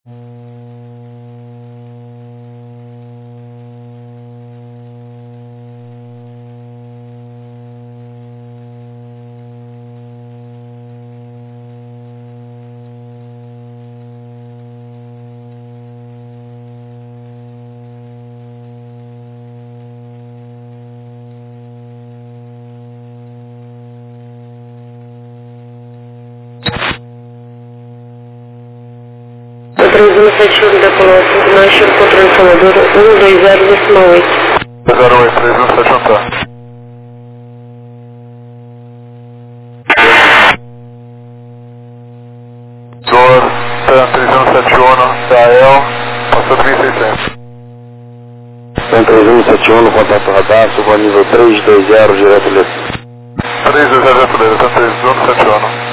3171 da Colônia 59, controle Salvador 120,8. 08, 3171 tá. Dor, 3171, Israel, passou 3600. 3171, contato radar, suba nível 320, direto ali. 320, direto ali, 3171.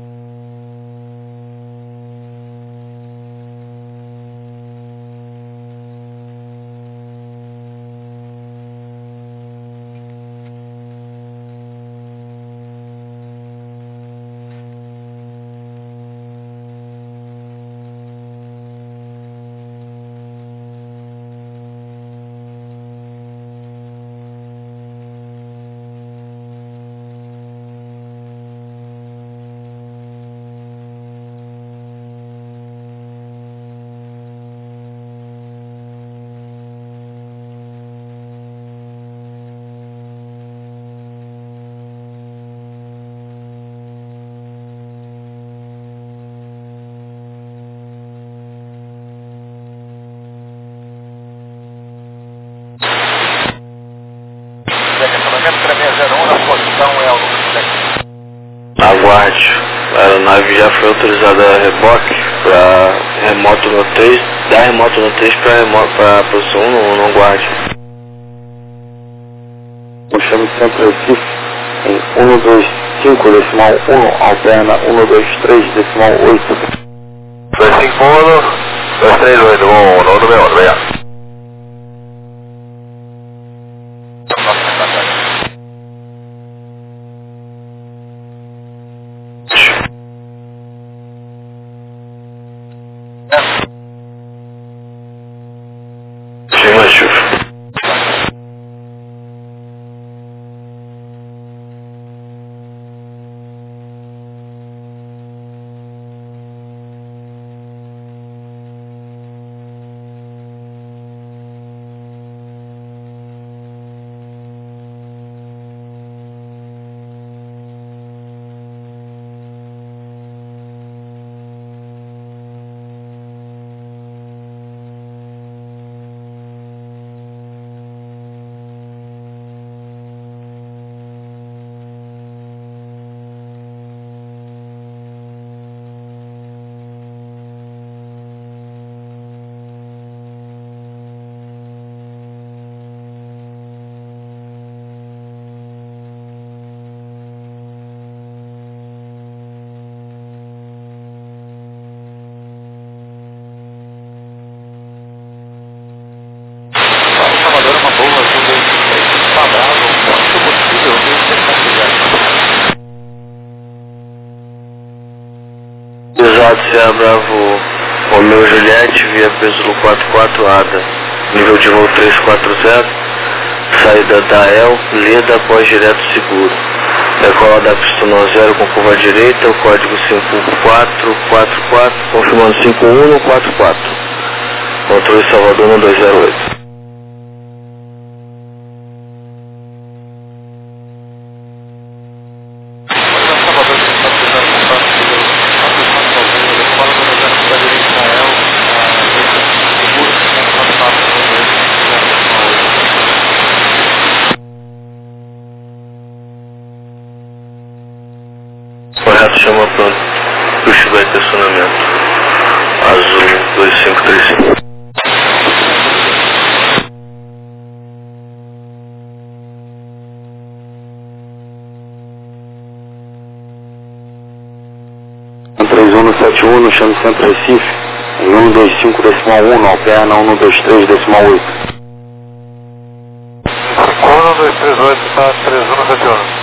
Aguarde. A aeronave já foi autorizada a reboque para remoto no 3, da remoto no 3 para a posição 1 no guarde. Puxamos sempre Recife em 125 decimal 1, alterna 123 decimal 8. 251, 238, 1, obrigado. Afirmativo. Sierra Bravo Romeo Juliette via Pesulo 44 ADA, nível de voo 340, saída da El, Leda após direto seguro. Decola da pista 0 com curva à direita, o código 5444, confirmando 5144. Controle Salvador 1208. Correto, chama pronto. Puxa, vai ter acionamento. Azul 2535. Em 3171 no chão Centro Recife, em 125 decimal 1, alterna 123 decimal 8. 1238 está 3171.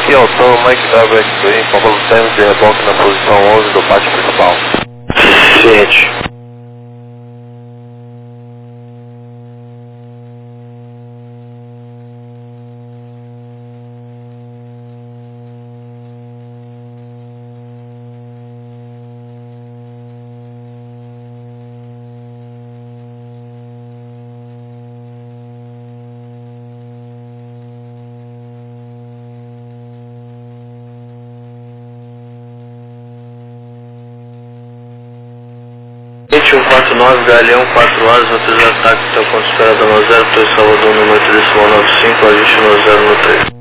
Aqui é o Tom, Mike WX2, Pablo Tênis de reboque na posição 11 do pátio principal. Suficiente. Gente 149, Galeão 4 horas, autorizado ataque até o ponto esperado no 0, Torre Salvador número 395, ajuste no 0 no 3.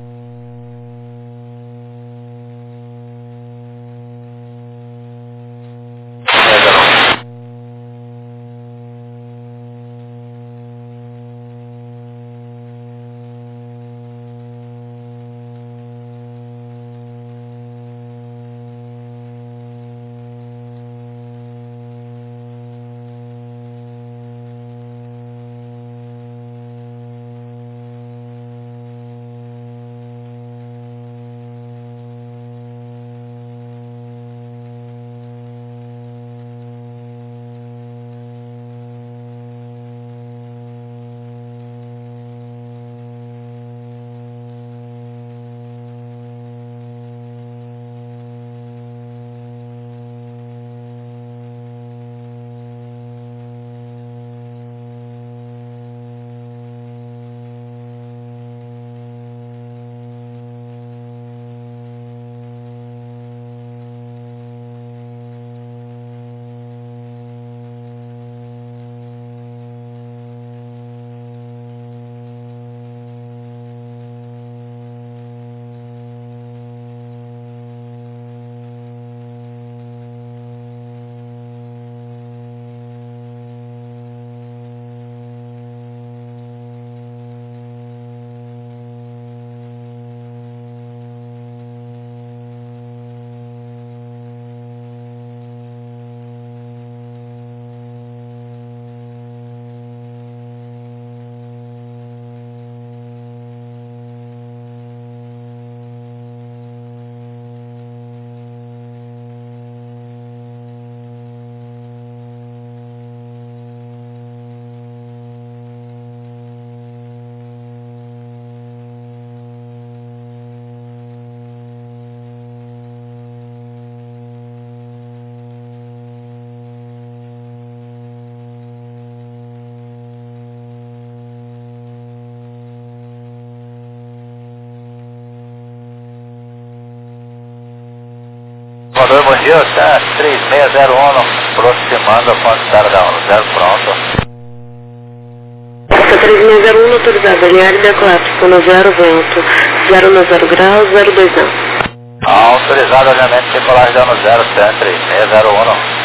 Salvador, bom dia, tá 3601, aproximando a ponte da 10, pronto. Essa 3601 autorizada, linear D4, no 0 vento, 0 no 0 graus, 02 não. Autorizado, alinhamento tripular dando 0, 3601.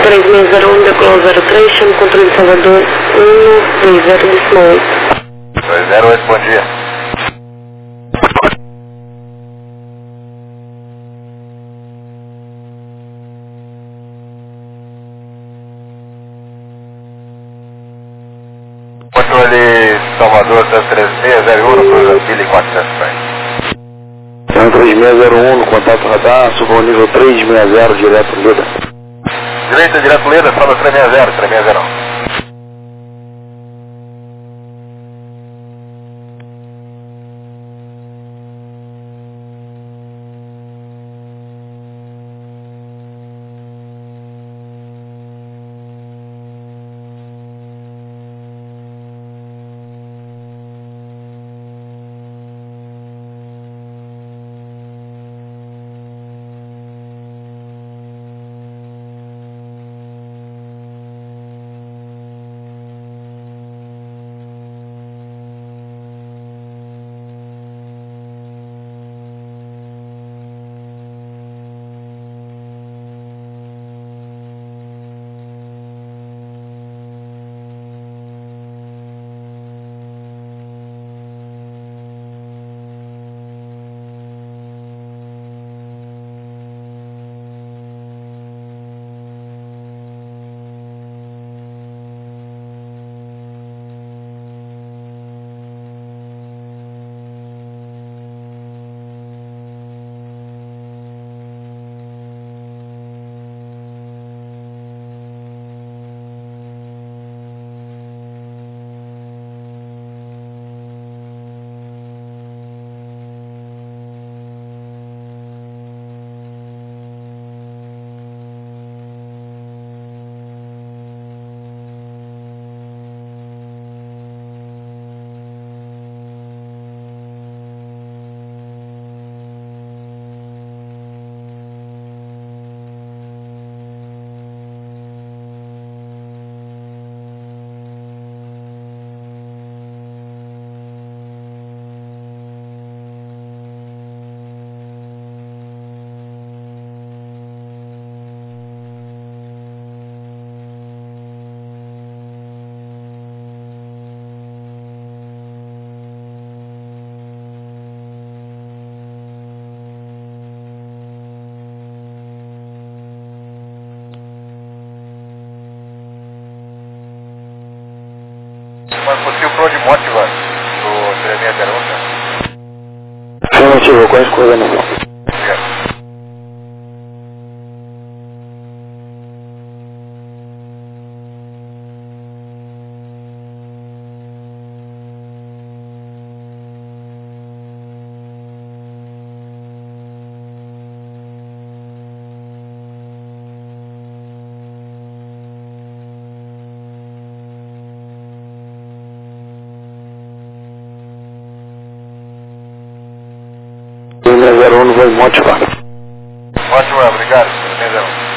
3601, decolou 03, chama o controle de Salvador 120 decimal 8. 208, bom dia. Controle Salvador 3601, cruzando 1400 pés. 3601 no contato radar, suba ao nível 360, direto Leda. Direita, direto Leda, fala 360, 3601. Mas possível pro de Mótiva do 3601, né? Afirmativo, qual é a coordenação? Obrigado. Não vou motivar. Ótimo, obrigado. 3601.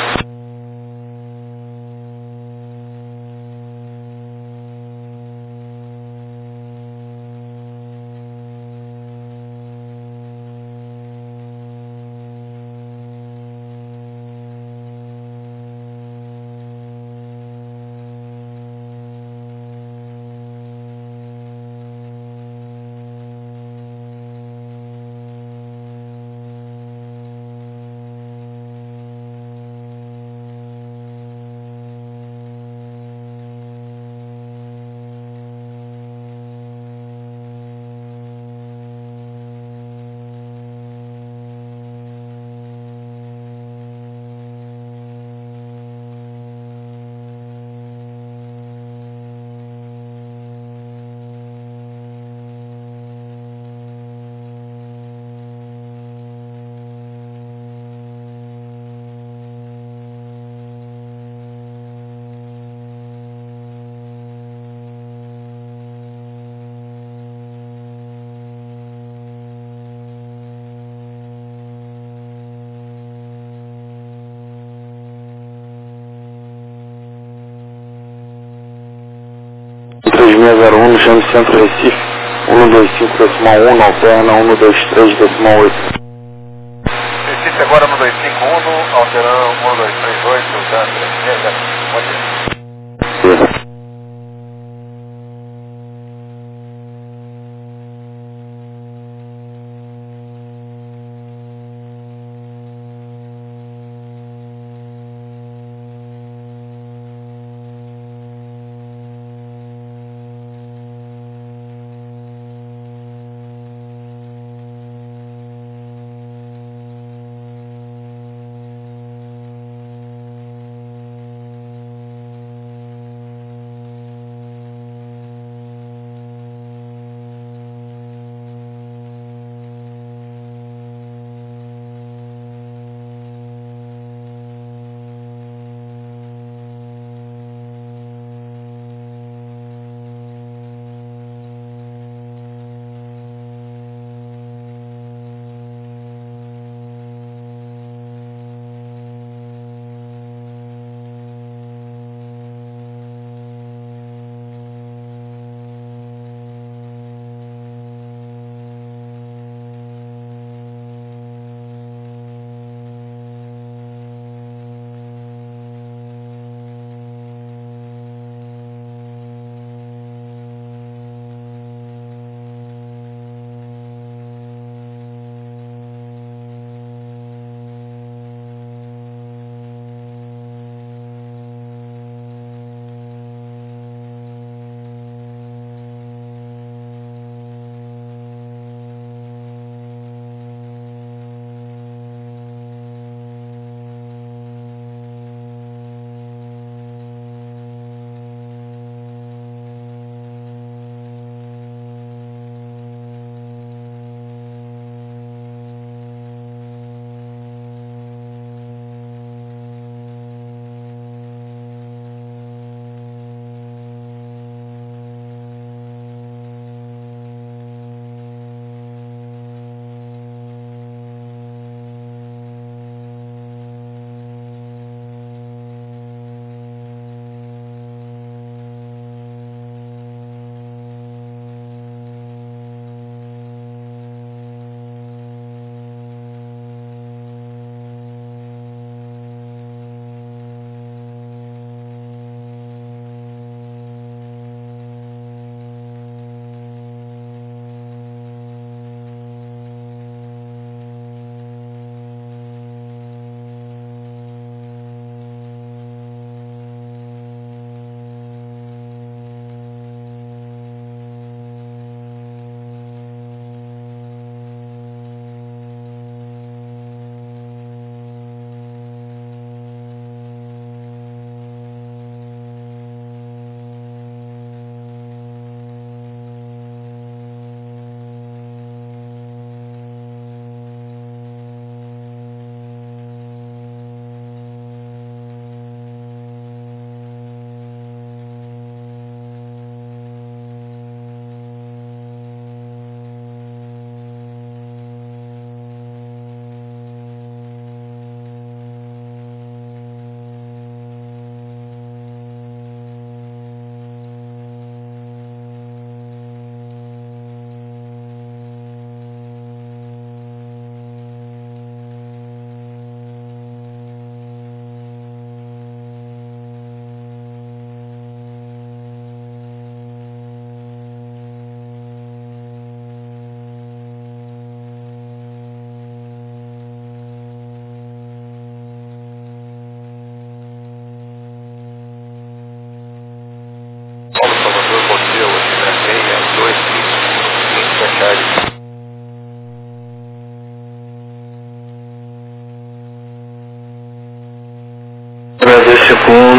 no chão de Centro Recife, 125.1, alterna 123.8. Recife agora 1251, alterando 1238, usando 360.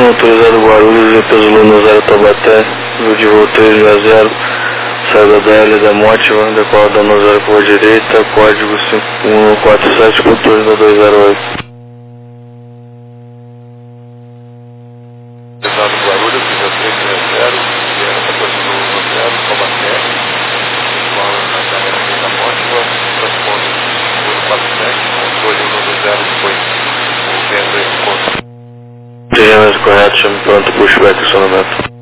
1, autorizado Guarulhos, via Pesolano 0 Taubaté, nível de voo 360, saída da L da Mótiva, decola da 0 curva direita, código 5147, contorno da 208. Autorizado Guarulhos, nível 360, Sierra 1410, Taubaté, decola da L da Mótiva, transponder número 47, controle 120 depois o VN2 contra. Terrenos correto, chame pronto, pushback e acionamento.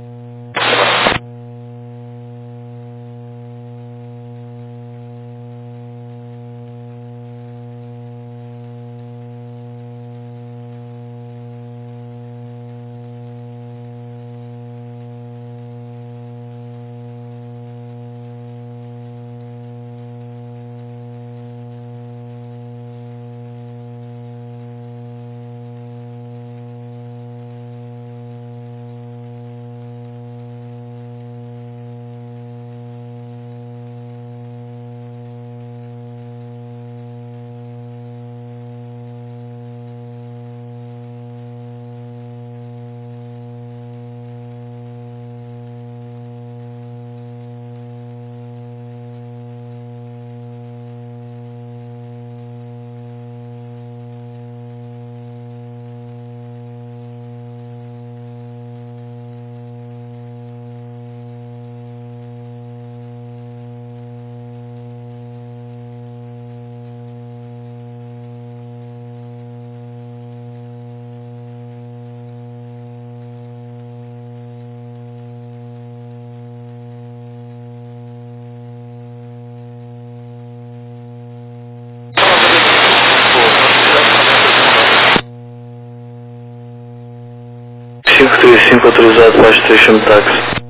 Autorizado, faixa 3, chame táxi.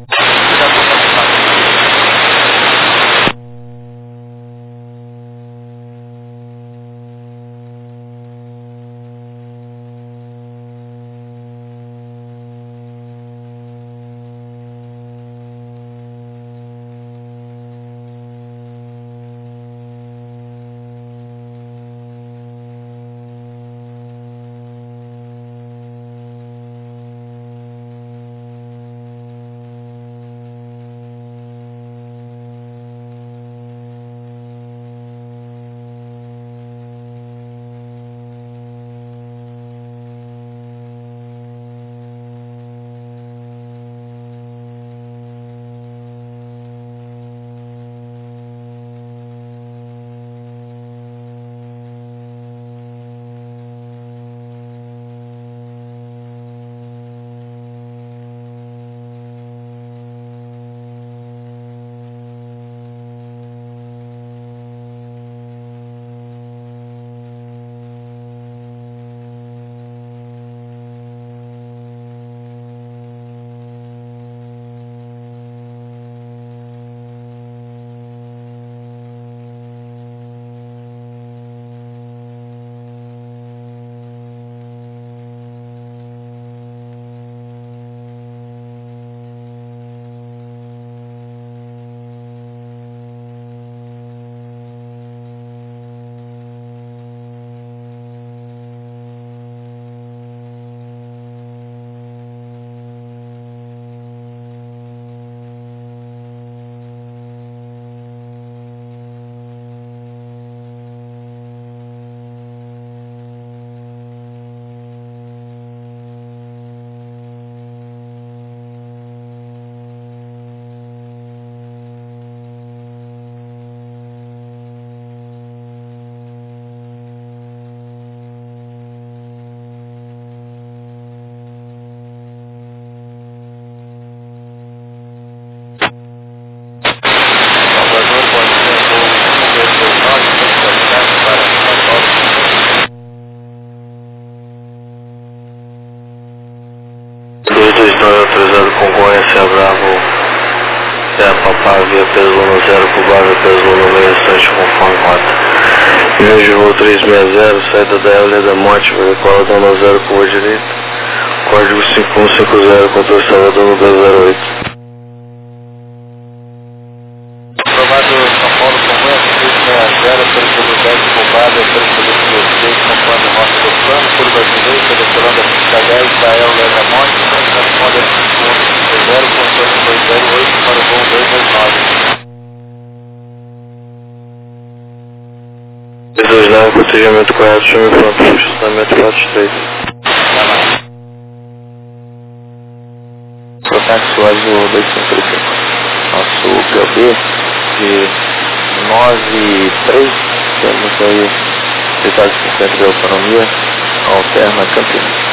Autorizado concorrência Bravo, Papá via Pesolano 0, Cubava Pesolano meio instante conforme rota. Nível de voo 360, saída da L da Mótiva, decola da 0 curva direita, código 5150, controle Salvador no 208. Aprovado São Paulo Comércio, 360, tranquilidade roubada, tranquilidade 16, conforme rota do plano, curva direita, decolando a pista 10 da L da Mótiva. Reserva, protegimento correto, chame pronto, funcionamento 43. Protáxi Azul 2535. Nosso POB de 93, temos aí 30% de autonomia, alterna Campinas.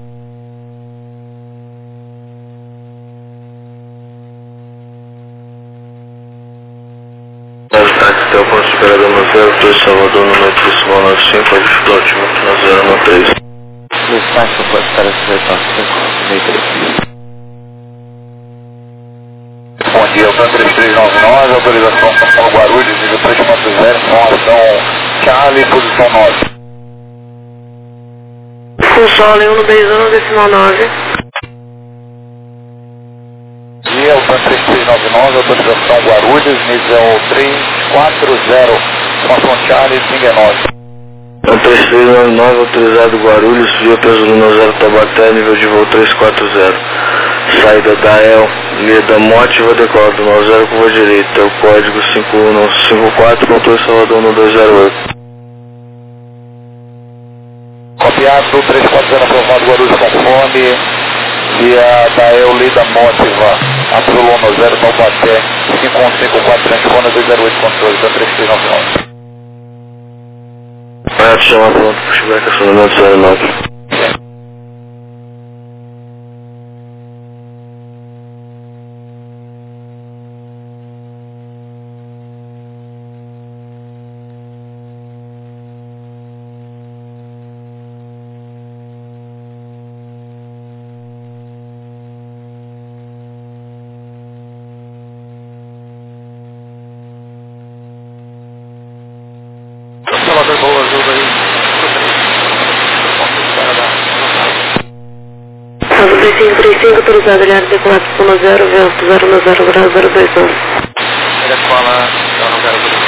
Táxi Telcom superador no 02, Salvador, número principal 95, adicional altimetro na 013. Táxi pode estar a 593. Bom dia, o 3399, autorização São Paulo Guarulhos, nível 3.0, informação Charlie, posição 9. Console 121,9. Dia, o 3399, autorização Guarulhos, nível 340, informação Charlie, Ping 9. 3399, autorizado Guarulhos, via Pesolina 0 Tabaté, nível de voo 340. Saída da El, Leda Mótiva, decola do 90, curva direita, o código 5154, controle Salvador 1208. Copiado, 340, aprovado Guarulhos conforme, via da El, Leda Mótiva, Absoluno 0 Tabaté, 5154, transpona 208, controle, 3399. Correto, chama pronto, pushback, acionamento 09. Salvador, boa ajuda aí. Salvo 3535, autorizado Ilhar decolado por 0, vento 090 grau 021. Decola 002.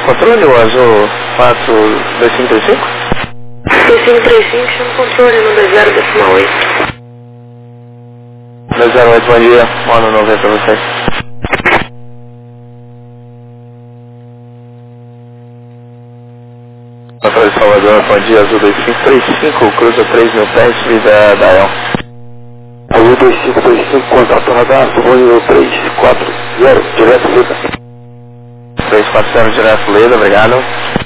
controle, o azul 42535? 2535, chama o controle no 20.8. 208, bom dia, mano 90 pra vocês. Controle Salvador, bom dia, azul 2535, cruza 3.000 pés, vida da El. Azul 2535, contato radar, subo nível 340, direto Leda. 340, direto Leda, obrigado.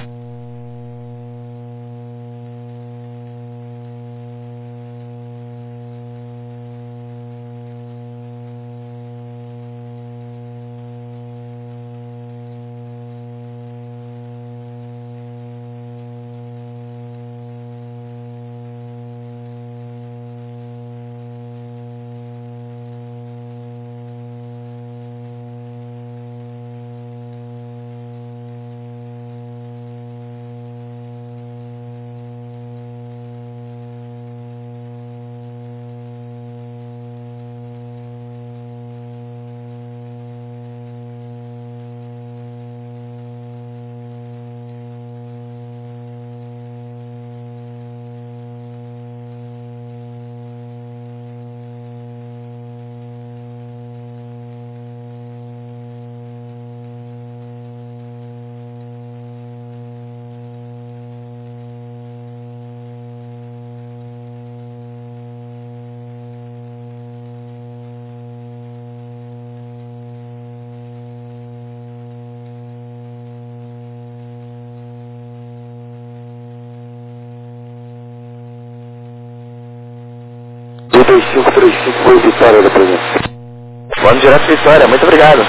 Azul 2535, foi Vitória da presença. Vamos direto Vitória, muito obrigado.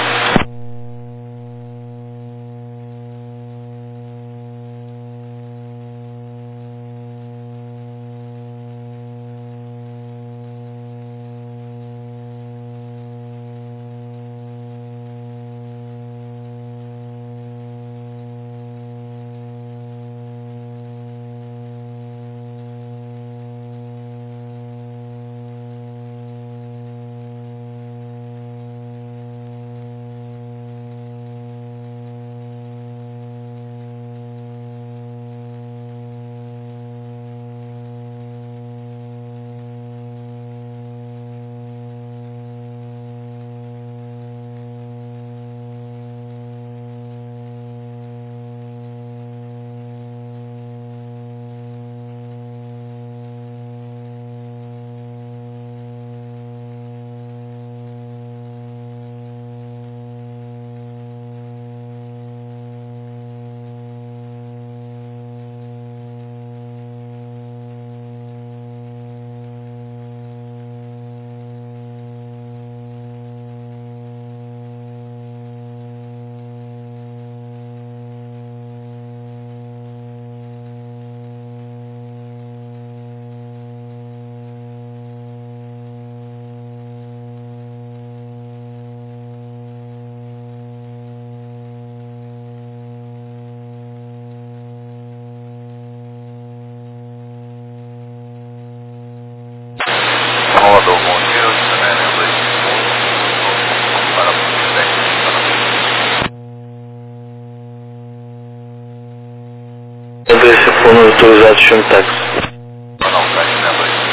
Salvador, bom dia, também lembra aí. Para o Esse foi no autorizado chame táxi. não, tá aí, lembra aí.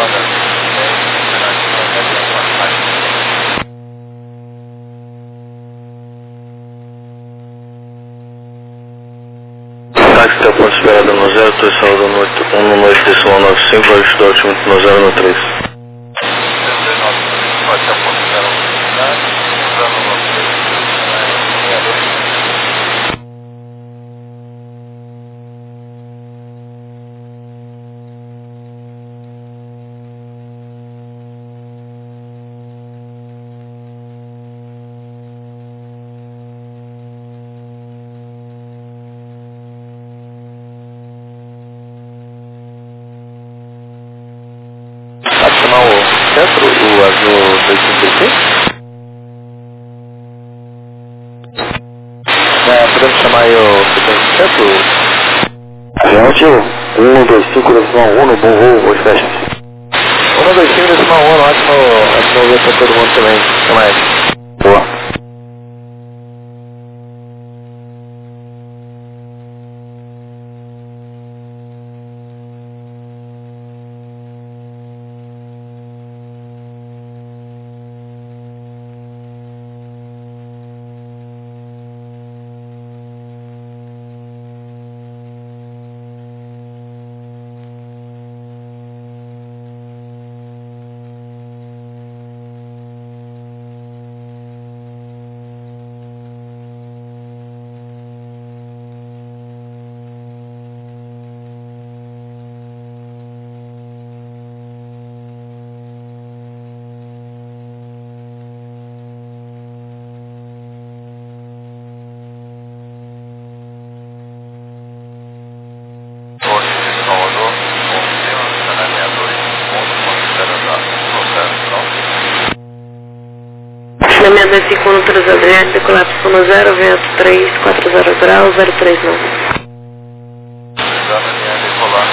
roda 10, alternativa até passagem. Táxi até ponto esperado no 0, 3 sábado à noite, 1 noite, decimal 95, ajuste do altimetro no 0 no 3. 19, até o ponto 0, usando no 3, 62. Acionar o centro, o azul 235? Podemos chamar aí o centro? Gente, 125 decimal 1 no bom voo, hoje fecha. 125 decimal 1, ótimo ver pra todo mundo também. Até mais. Boa. Na 625 no 3 Adriano, decolar para no 0, vento 3, 40 graus, 039. Decolar,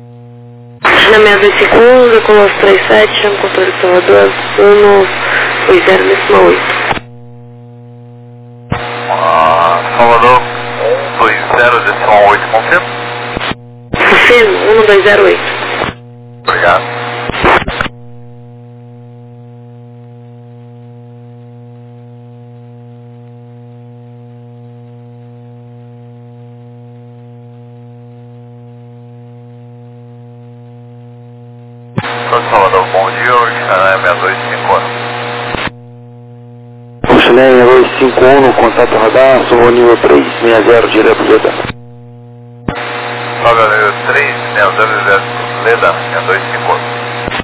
Na 625, decolar 37, chama controle Salvador, foi 0,8. Salvador 120,8, confirma? Confirmo, 1208. Obrigado. Salvador, bom dia, Oxané 6251. Oxané 6251, contato radar, sou nível 360, direto Leda. Salvador 360, Leda 6251.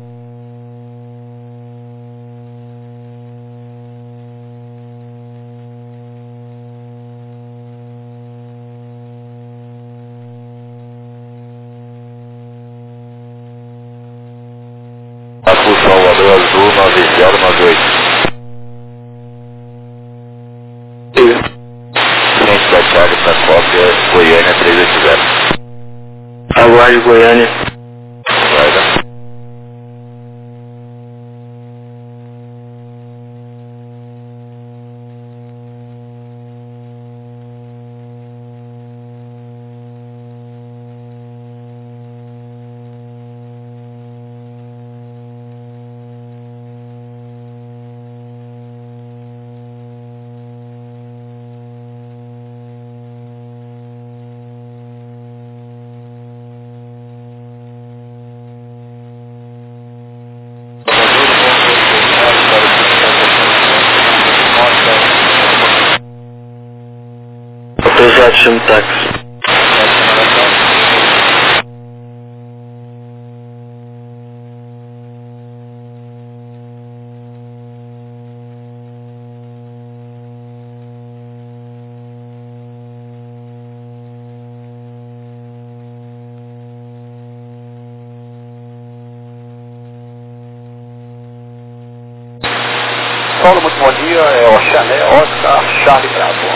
Papo Salvador Azul 9098. Frente da Charlie para cópia, Goiânia 380. Aguarde Goiânia. Aguarda. Autorizado táxi. Paulo, muito bom dia, é Oxané, Oscar, Charlie Bravo.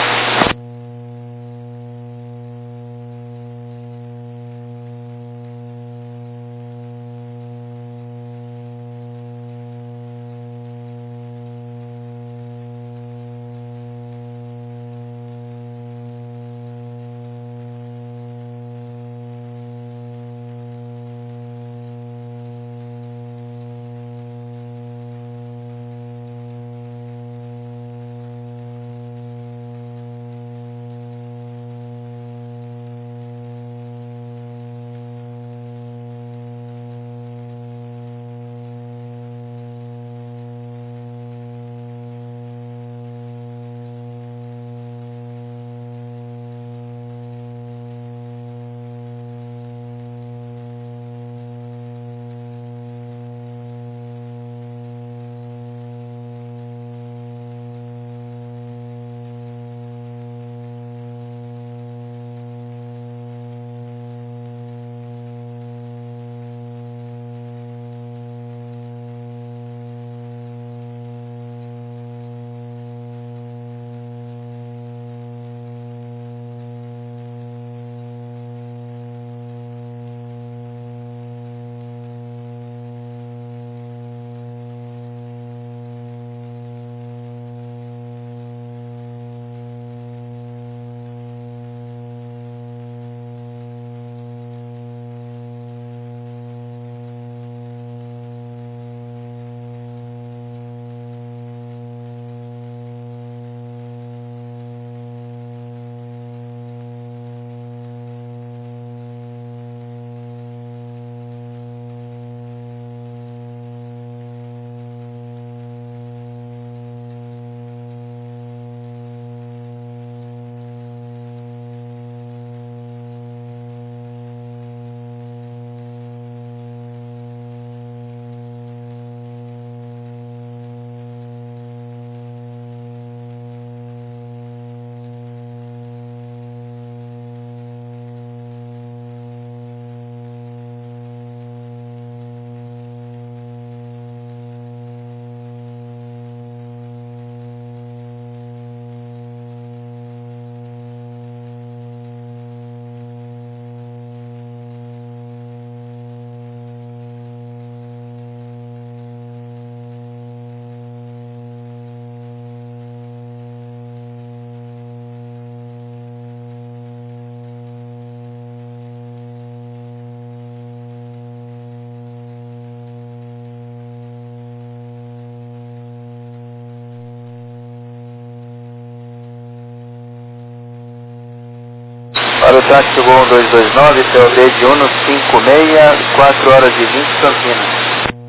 Para o táxi Gol 1229, TOD de 156, 4 horas e 20, Campinas.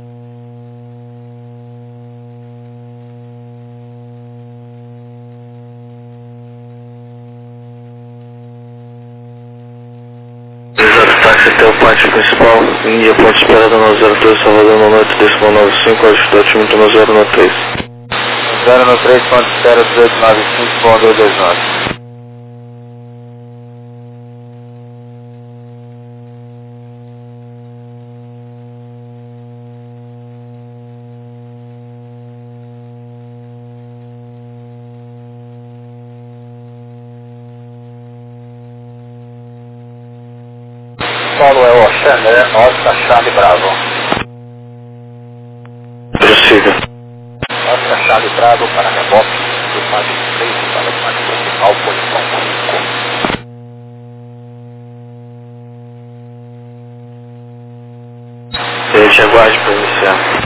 Táxi até o pátio principal, Índia, ponto esperado no 03, Salvador, no noite, decimal 95, altitude muito no 093. 093, ponto espera 1895, bom 229. Paulo é o Xané, Oscar Charlie Bravo. Prossiga. Oscar Charlie Bravo para reboque, do Mágico 3 para o Mágico Principal, posição 5. Gente, aguarde para iniciar.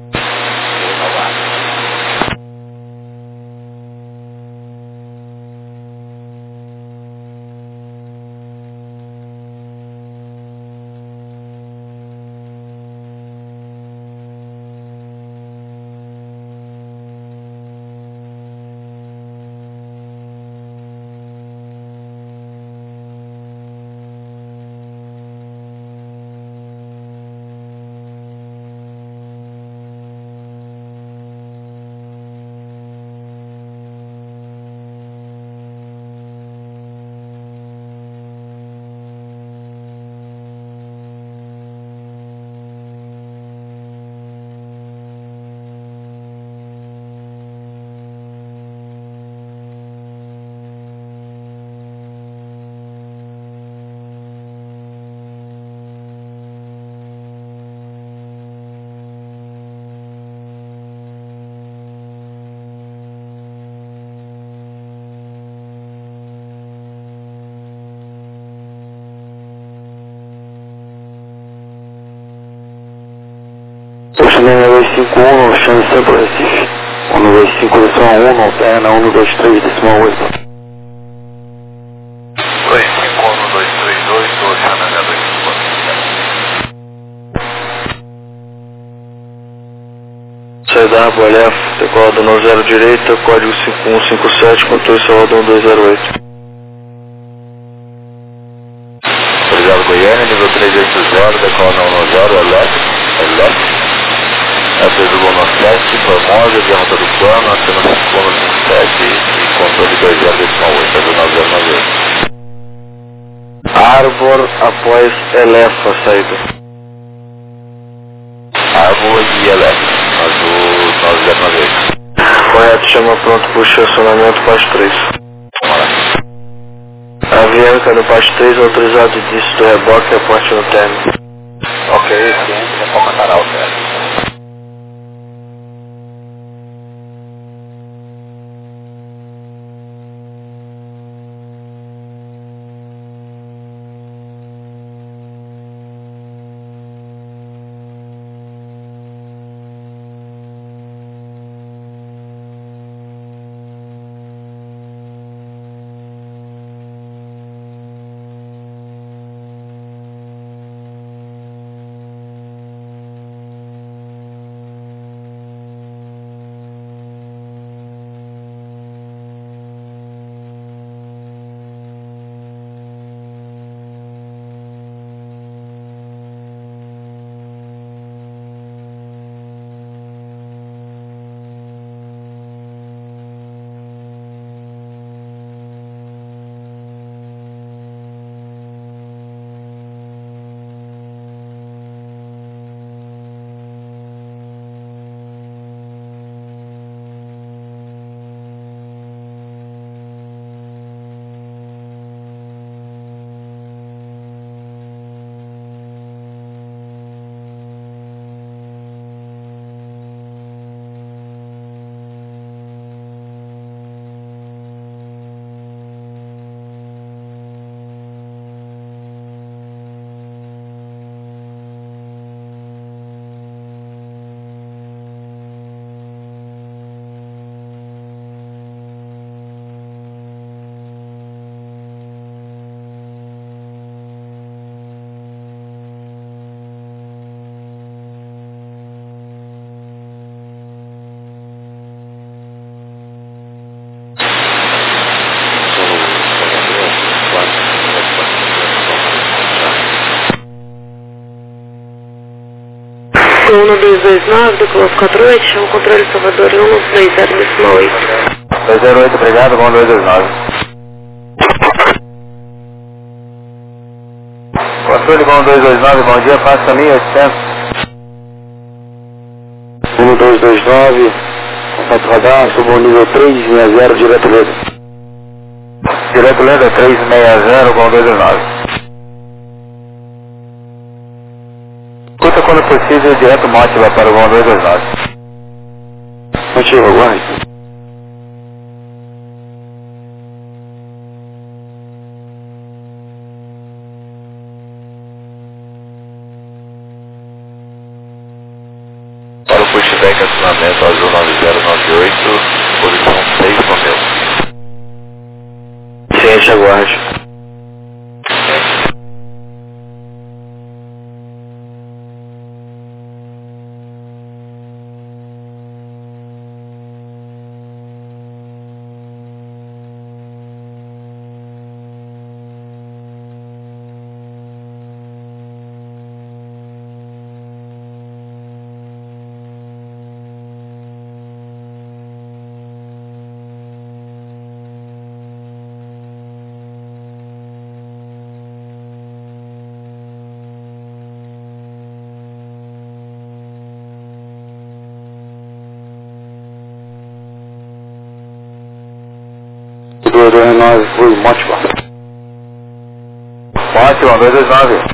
Oceania 251, Oceano Centro Recife. 125, decimal 1, alterna 123, decimal 8. 251-232, Oceania 251. Saída Arbolef, decola no 0 direita, código 5157, controle Salvador 1208. Obrigado, Goiânia, nível 380, decola na 10, elétrico. Atrás do Bono 7, Formosa, derrota do plano, acima do Bono 27 e controle 20.8, do 9098. Arbor após Elefa, saída. Arbor e elétrico, do 9098. Correto, chama pronto para o estacionamento Paz 3. Avianca no Paz 3, autorizado de início do reboque, aporte no término. Ok, ciente, vou comentar ao certo. 1229 do Colosso 48, chama o controle Salvador 1120 208, obrigado, bom 229. Controle bom 229, bom dia, passa a 1800. 1229, contato radar, subo ao nível 360, direto Leda. Direto Leda 360, bom 229. Escuta quando possível, direto Mótiva para o bom 229. Motivo, aguarde. Para o pushback, acionamento azul 9098, posição 6 Romeu. Ciente, aguarde. Mótiva 229.